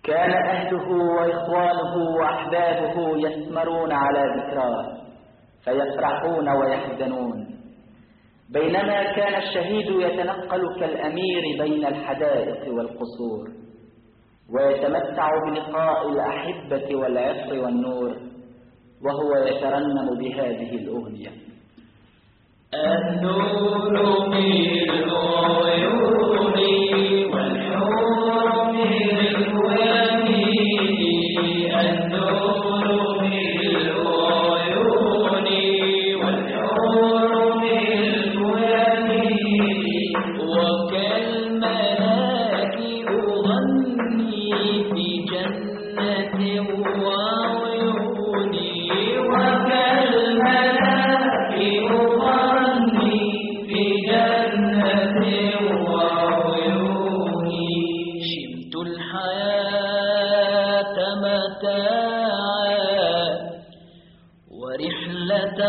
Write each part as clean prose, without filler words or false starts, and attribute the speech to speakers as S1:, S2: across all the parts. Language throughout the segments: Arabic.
S1: كان أهله وإخوانه وأحبابه يثمرون على ذكراه فيفرحون ويحزنون، بينما كان الشهيد يتنقل كالأمير بين الحدائق والقصور ويتمتع بلقاء الأحبة والعطر والنور وهو يترنم بهذه الأغنية:
S2: النور من العيون والحور من الوهم، النور من العيون والحور من الوهم، وكالملاك أغني في جنة وعيوني، وكالملاك أغني في جنة وعيوني. شمت الحياة متاعا ورحلة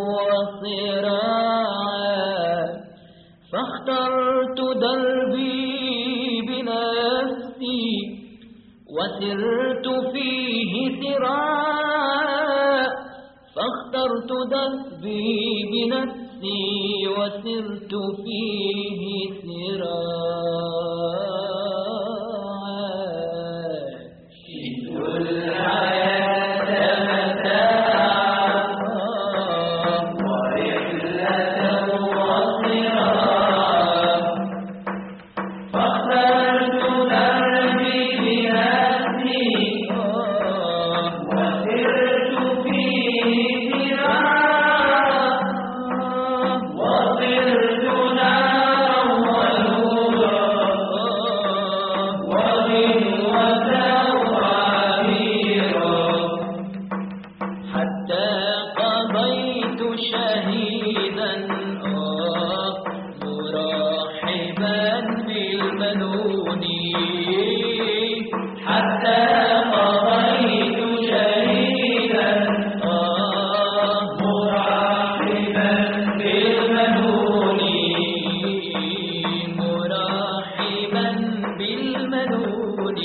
S2: وصراعا، فاخترت دربي بنفسي وسرت فيه سراعا، فاخترت دربي بنفسي وسرت فيه سراعا. شئت الحياة متاعا ورحلة وصراعا، فاخترت دربي بنفسي وسرت فيه سراعا، وصرت نارا ونورا وغنوة وعبيرا، حتى قضيت شهيدا مرحبا بالمنون، حتى قضيت شهيدا مرحبا بالمنون، مرحبا بالمنون.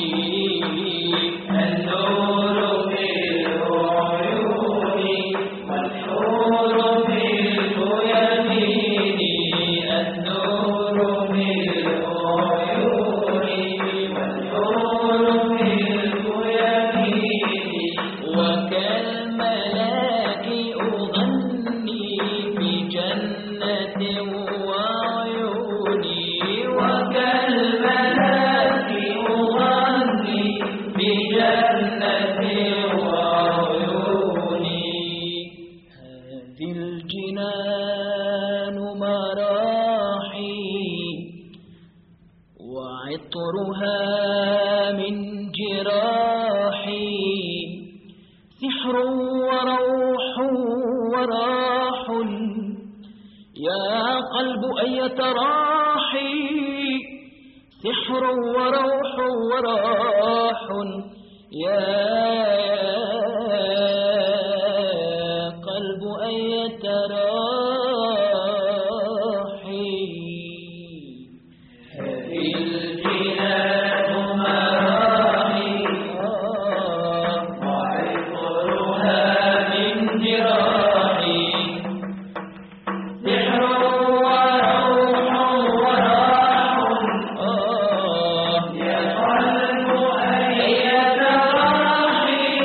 S2: النور في العيون والحور في اليمين، النور في العيون والحور في اليمين، وكالملاك أغني في جنة وعيوني، وكالملاك أغني في جنة وعيوني. هذه الجنان مراحي وعطرها من جراحي، سحر وروح وراح، يا قلب أية راحي، سحر وروح وراح، يا قلب أية راحي. هذه الجنان مراحي وعطرها من جراحي، سحر وروح وراح، يا قلب أية راحي،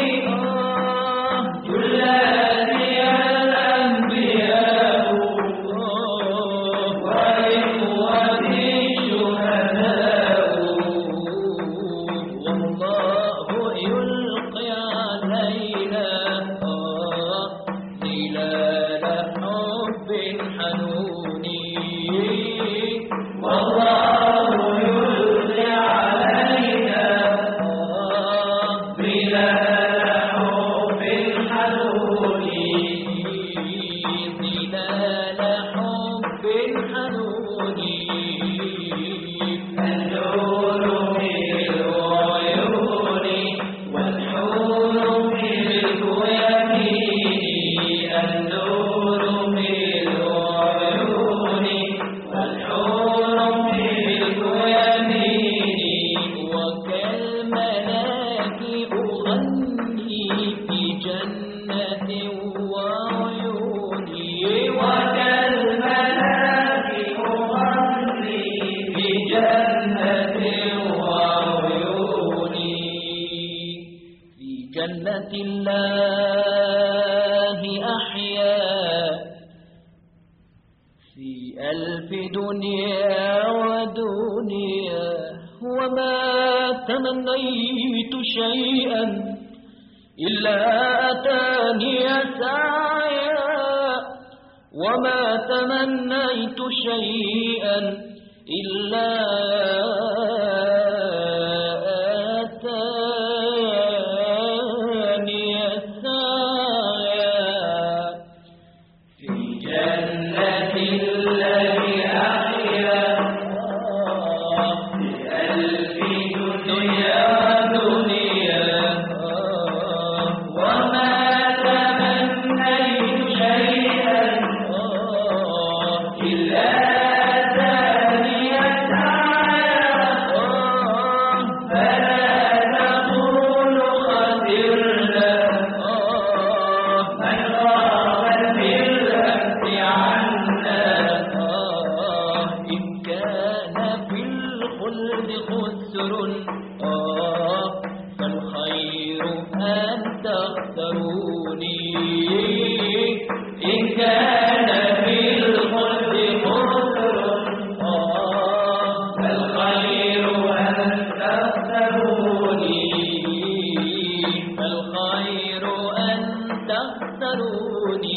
S2: جنة الله أحيا في ألف دنيا ودنيا وما تمنيت شيئا إلا أتاني سعيا وما تمنيت شيئا إلا أتاني سعيا في جنة الذي أحيا في ألف دنيا دنيا وما تمنيت شيئا إلا أتاني سعيا فلا تقول خسرنا من غاب بالأمس عنا إن كان في الخلد خسر فالخير أن تختاروني إن كان في الخلد خسر فالخير أن تختاروني فالخير أن تختاروني